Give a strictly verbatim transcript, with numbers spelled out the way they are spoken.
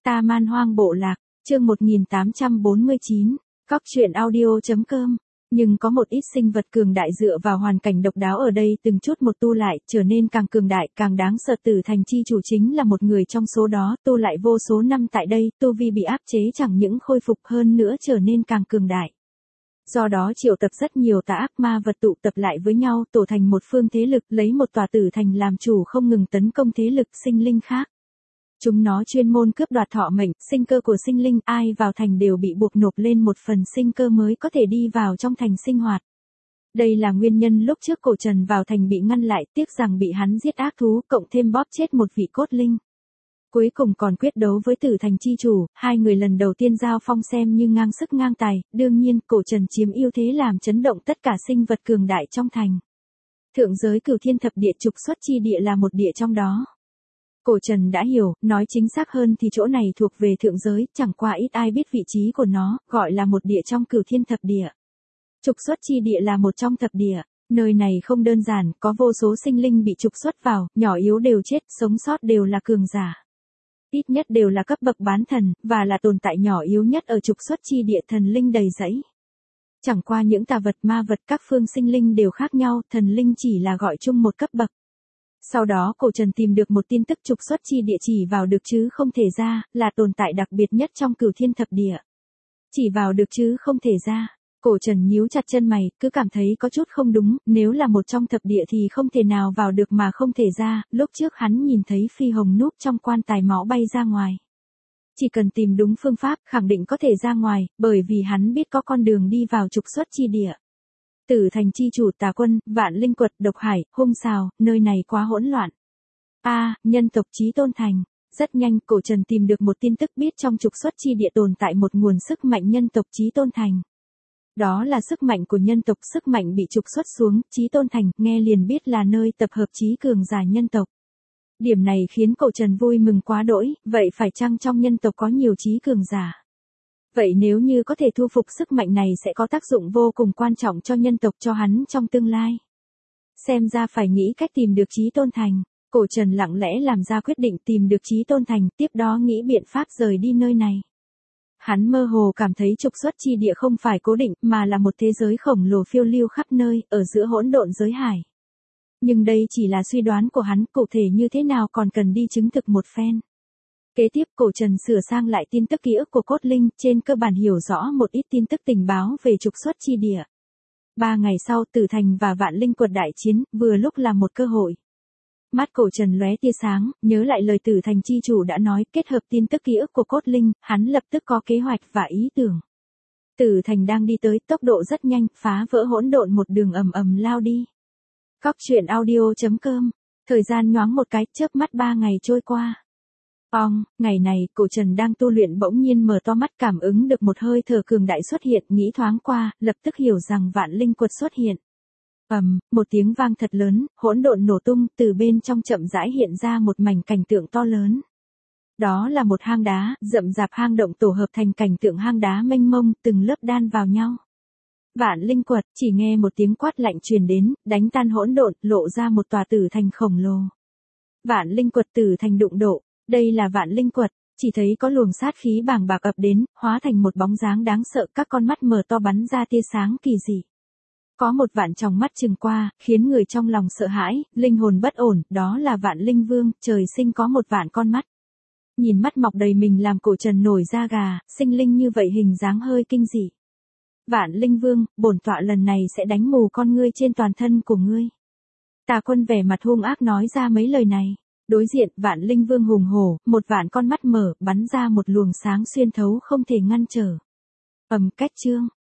Ta Man Hoang Bộ Lạc, chương một nghìn tám trăm bốn mươi chín, cóc truyện audio chấm com. Nhưng có một ít sinh vật cường đại dựa vào hoàn cảnh độc đáo ở đây từng chút một tu lại, trở nên càng cường đại, càng đáng sợ. Tử Thành chi chủ chính là một người trong số đó, tu lại vô số năm tại đây, tu vi bị áp chế chẳng những khôi phục hơn nữa trở nên càng cường đại. Do đó triệu tập rất nhiều tà ác ma vật tụ tập lại với nhau, tổ thành một phương thế lực, lấy một tòa Tử Thành làm chủ, không ngừng tấn công thế lực sinh linh khác. Chúng nó chuyên môn cướp đoạt thọ mệnh, sinh cơ của sinh linh, ai vào thành đều bị buộc nộp lên một phần sinh cơ mới có thể đi vào trong thành sinh hoạt. Đây là nguyên nhân lúc trước Cổ Trần vào thành bị ngăn lại, tiếc rằng bị hắn giết ác thú, cộng thêm bóp chết một vị cốt linh. Cuối cùng còn quyết đấu với Tử Thành chi chủ, hai người lần đầu tiên giao phong xem như ngang sức ngang tài, đương nhiên Cổ Trần chiếm ưu thế làm chấn động tất cả sinh vật cường đại trong thành. Thượng giới Cửu Thiên Thập Địa trục xuất chi địa là một địa trong đó. Cổ Trần đã hiểu, nói chính xác hơn thì chỗ này thuộc về thượng giới, chẳng qua ít ai biết vị trí của nó, gọi là một địa trong Cửu Thiên Thập Địa. Trục xuất chi địa là một trong thập địa, nơi này không đơn giản, có vô số sinh linh bị trục xuất vào, nhỏ yếu đều chết, sống sót đều là cường giả. Ít nhất đều là cấp bậc bán thần, và là tồn tại nhỏ yếu nhất ở trục xuất chi địa, thần linh đầy rẫy. Chẳng qua những tà vật ma vật các phương sinh linh đều khác nhau, thần linh chỉ là gọi chung một cấp bậc. Sau đó Cổ Trần tìm được một tin tức trục xuất chi địa chỉ vào được chứ không thể ra, là tồn tại đặc biệt nhất trong Cửu Thiên Thập Địa. Chỉ vào được chứ không thể ra. Cổ Trần nhíu chặt chân mày, cứ cảm thấy có chút không đúng, nếu là một trong thập địa thì không thể nào vào được mà không thể ra, lúc trước hắn nhìn thấy Phi Hồng núp trong quan tài máu bay ra ngoài. Chỉ cần tìm đúng phương pháp, khẳng định có thể ra ngoài, bởi vì hắn biết có con đường đi vào trục xuất chi địa. Tử Thành chi chủ, Tà Quân, Vạn Linh Quật, Độc Hải, Hung Sào, nơi này quá hỗn loạn. A, à, nhân tộc Chí Tôn Thành. Rất nhanh, Cổ Trần tìm được một tin tức biết trong trục xuất chi địa tồn tại một nguồn sức mạnh nhân tộc Chí Tôn Thành. Đó là sức mạnh của nhân tộc, sức mạnh bị trục xuất xuống, Chí Tôn Thành, nghe liền biết là nơi tập hợp trí cường giả nhân tộc. Điểm này khiến Cổ Trần vui mừng quá đỗi, vậy phải chăng trong nhân tộc có nhiều trí cường giả? Vậy nếu như có thể thu phục sức mạnh này sẽ có tác dụng vô cùng quan trọng cho nhân tộc, cho hắn trong tương lai. Xem ra phải nghĩ cách tìm được Chí Tôn Thành. Cổ Trần lặng lẽ làm ra quyết định tìm được Chí Tôn Thành, tiếp đó nghĩ biện pháp rời đi nơi này. Hắn mơ hồ cảm thấy trục xuất chi địa không phải cố định, mà là một thế giới khổng lồ phiêu lưu khắp nơi, ở giữa hỗn độn giới hải. Nhưng đây chỉ là suy đoán của hắn, cụ thể như thế nào còn cần đi chứng thực một phen. Kế tiếp Cổ Trần sửa sang lại tin tức ký ức của cốt linh, trên cơ bản hiểu rõ một ít tin tức tình báo về trục xuất chi địa. Ba ngày sau Tử Thành và Vạn Linh Quật đại chiến, vừa lúc là một cơ hội. Mắt Cổ Trần lóe tia sáng, nhớ lại lời Tử Thành chi chủ đã nói, kết hợp tin tức ký ức của cốt linh, hắn lập tức có kế hoạch và ý tưởng. Tử Thành đang đi tới, tốc độ rất nhanh, phá vỡ hỗn độn một đường ầm ầm lao đi. Cóc truyện audio chấm com. Thời gian nhoáng một cái, chớp mắt ba ngày trôi qua. Ong, ngày này, Cổ Trần đang tu luyện bỗng nhiên mở to mắt, cảm ứng được một hơi thở cường đại xuất hiện, nghĩ thoáng qua, lập tức hiểu rằng Vạn Linh Quật xuất hiện. Ầm, um, một tiếng vang thật lớn, hỗn độn nổ tung, từ bên trong chậm rãi hiện ra một mảnh cảnh tượng to lớn. Đó là một hang đá, rậm rạp hang động tổ hợp thành cảnh tượng hang đá mênh mông, từng lớp đan vào nhau. Vạn Linh Quật, chỉ nghe một tiếng quát lạnh truyền đến, đánh tan hỗn độn, lộ ra một tòa Tử Thành khổng lồ. Vạn Linh Quật Tử Thành đụng độ. Đây là Vạn Linh Quật, chỉ thấy có luồng sát khí bàng bạc ập đến, hóa thành một bóng dáng đáng sợ, các con mắt mở to bắn ra tia sáng kỳ dị. Có một vạn tròng mắt trừng qua, khiến người trong lòng sợ hãi, linh hồn bất ổn, đó là Vạn Linh Vương, trời sinh có một vạn con mắt. Nhìn mắt mọc đầy mình làm Cổ Trần nổi da gà, sinh linh như vậy hình dáng hơi kinh dị. Vạn Linh Vương, bổn tọa lần này sẽ đánh mù con ngươi trên toàn thân của ngươi. Tà Quân vẻ mặt hung ác nói ra mấy lời này. Đối diện, Vạn Linh Vương hùng hổ, một vạn con mắt mở, bắn ra một luồng sáng xuyên thấu không thể ngăn trở. Ầm, cách chương,